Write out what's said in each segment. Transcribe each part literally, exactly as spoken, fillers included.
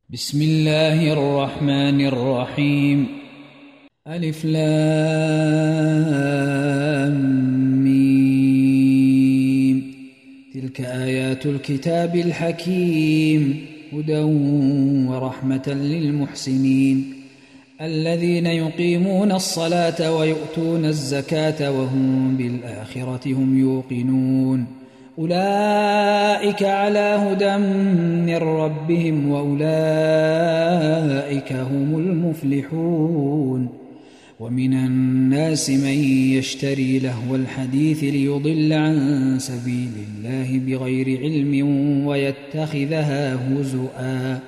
بسم الله الرحمن الرحيم. ألف لام ميم. تلك آيات الكتاب الحكيم هدى ورحمة للمحسنين الذين يقيمون الصلاة ويؤتون الزكاة وهم بالآخرة هم يوقنون أولئك على هدى من ربهم وأولئك هم المفلحون. ومن الناس من يشتري لهو الحديث ليضل عن سبيل الله بغير علم ويتخذها هزؤا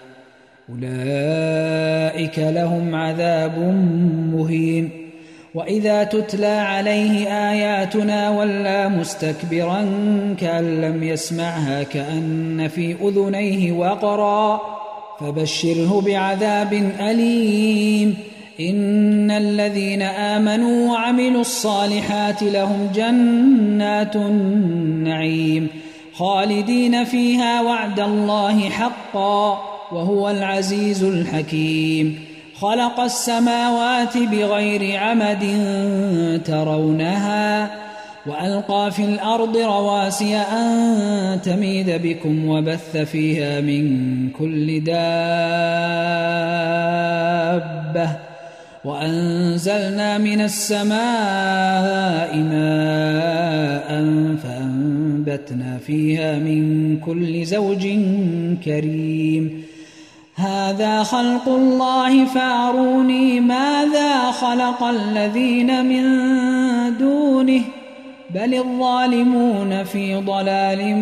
أولئك لهم عذاب مهين. وإذا تتلى عليه آياتنا ولى مستكبرا كأن لم يسمعها كأن في أذنيه وقرا فبشره بعذاب أليم. إن الذين آمنوا وعملوا الصالحات لهم جنات النعيم خالدين فيها وعد الله حقا وهو العزيز الحكيم. خلق السماوات بغير عمد ترونها وألقى في الأرض رواسي أن تميد بكم وبث فيها من كل دابة وأنزلنا من السماء ماء فأنبتنا فيها من كل زوج كريم. هذا خلق الله فأروني ماذا خلق الذين من دونه بل الظالمون في ضلال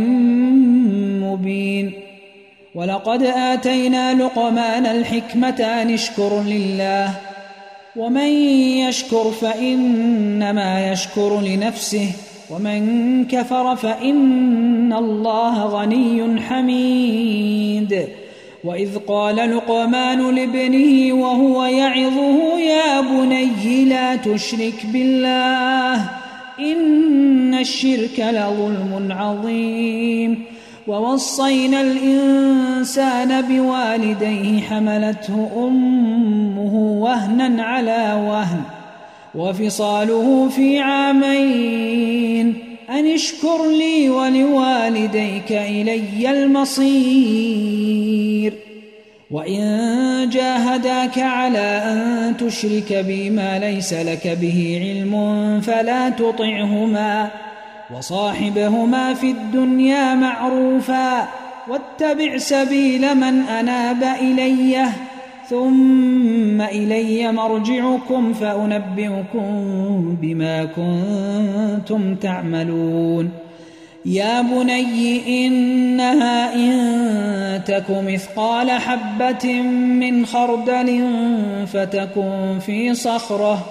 مبين. ولقد آتينا لقمان الحكمة أن اشكر لله ومن يشكر فإنما يشكر لنفسه ومن كفر فإن الله غني حميد. وإذ قال لقمان لابنه وهو يعظه يا بني لا تشرك بالله إن الشرك لظلم عظيم. ووصينا الإنسان بوالديه حملته أمه وهنا على وهن وفصاله في عامين أن اشكر لي ولوالديك إلي المصير. وإن جاهداك على أن تشرك بي ما ليس لك به علم فلا تطعهما وصاحبهما في الدنيا معروفا واتبع سبيل من أناب إلي ثم إلي مرجعكم فأنبئكم بما كنتم تعملون. يا بني إنها إن تك مثقال حبة من خردل فتكن في صخرة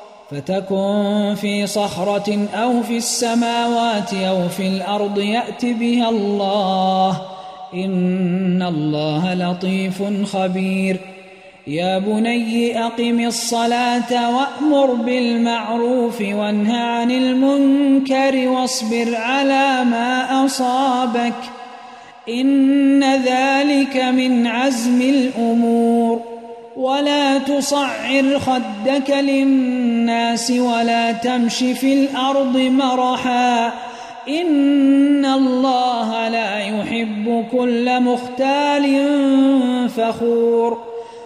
فتكن في صخرة أو في السماوات أو في الأرض يأت بها الله إن الله لطيف خبير. يا بني أقم الصلاة وأمر بالمعروف وانه عن المنكر واصبر على ما أصابك إن ذلك من عزم الأمور. ولا تصعر خدك للناس ولا تمش في الأرض مرحا إن الله لا يحب كل مختال فخور.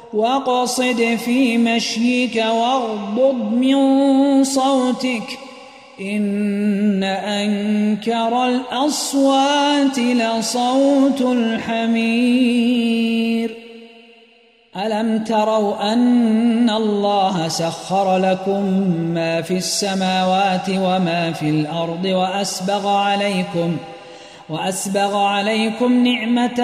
واقصد في مشيك واغضض من صوتك إن أنكر الأصوات لصوت الحمير. ألم تروا أن الله سخر لكم ما في السماوات وما في الأرض وأسبغ عليكم وأسبغ عليكم نعمة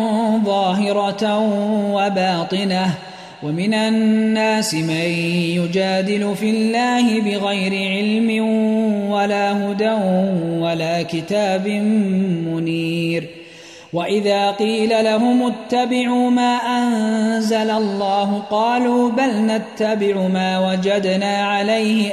ظاهرة وباطنة ومن الناس من يجادل في الله بغير علم ولا هدى ولا كتاب منير. وإذا قيل لهم اتبعوا ما أنزل الله قالوا بل نتبع ما وجدنا عليه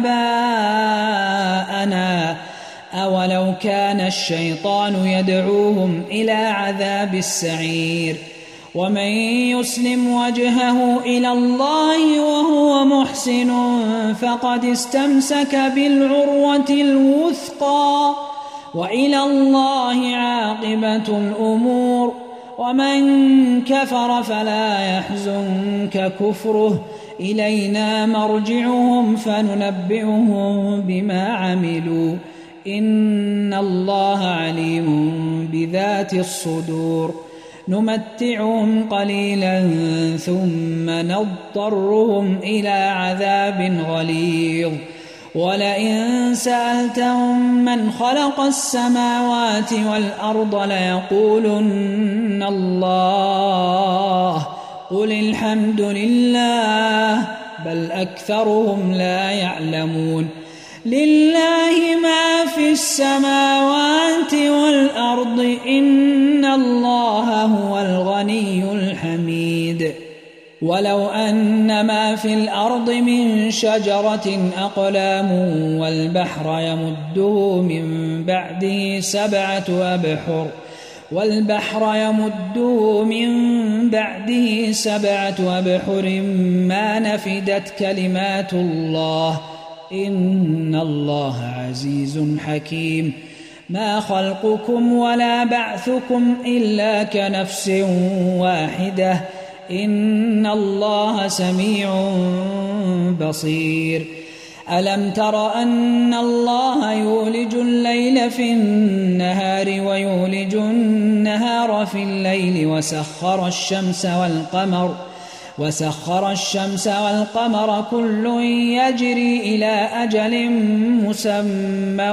آباءنا أولو كان الشيطان يدعوهم إلى عذاب السعير ومن يسلم وجهه إلى الله وهو محسن فقد استمسك بالعروة الوثقى وإلى الله عاقبة الأمور. ومن كفر فلا يحزنك كفره إلينا مرجعهم فننبئهم بما عملوا إن الله عليم بذات الصدور. نمتعهم قليلا ثم نضطرهم إلى عذاب غليظ. ولئن سألتهم من خلق السماوات والأرض ليقولن الله قل الحمد لله بل أكثرهم لا يعلمون. لله ما في السماوات والأرض إن الله هو الغني الحميد. ولو أن ما في الأرض من شجرة أقلام والبحر يمده من بعده سبعة أبحر والبحر يمده من بعده سبعة أبحر ما نفدت كلمات الله إن الله عزيز حكيم. ما خلقكم ولا بعثكم إلا كنفس واحدة إن الله سميع بصير. ألم تر أن الله يولج الليل في النهار ويولج النهار في الليل وسخر الشمس والقمر وسخر الشمس والقمر كل يجري إلى أجل مسمى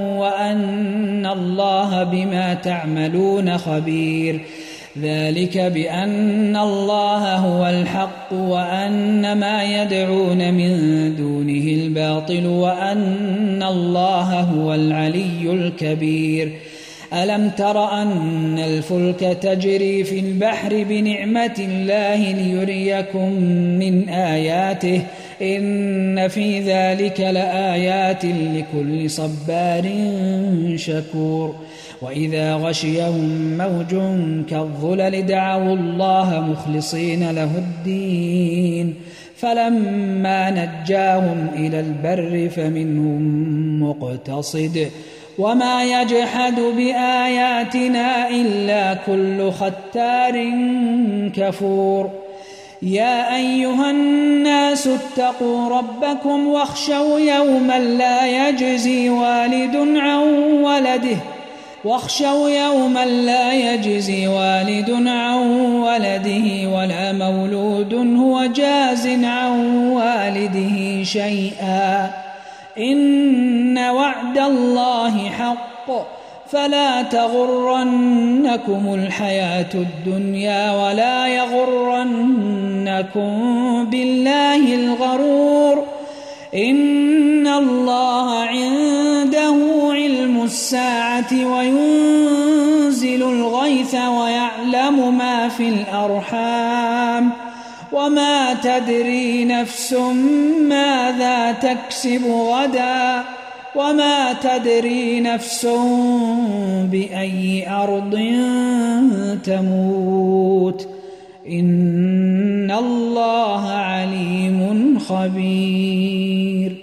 وأن الله بما تعملون خبير. ذلك بأن الله هو الحق وأن ما يدعون من دونه الباطل وأن الله هو العلي الكبير. ألم تر أن الفلك تجري في البحر بنعمة الله ليريكم من آياته إن في ذلك لآيات لكل صبار شكور. وإذا غشيهم موج كالظلل دعوا الله مخلصين له الدين فلما نجاهم إلى البر فمنهم مقتصد وما يجحد بآياتنا إلا كل ختار كفور. يا أيها الناس اتقوا ربكم واخشوا يوما لا يجزي والد عن ولده واخشوا يوما لا يجزي والد عن ولده ولا مولود هو جاز عن والده شيئا إن وعد الله حق فلا تغرنكم الحياة الدنيا ولا يغرنكم بالله الغرور. إن الله عنده علم الساعة وينزل الغيث ويعلم ما في الأرحام وما تدري نفس ماذا تكسب غدا وما تدري نفس بأي أرض تموت إن الله عليم خبير.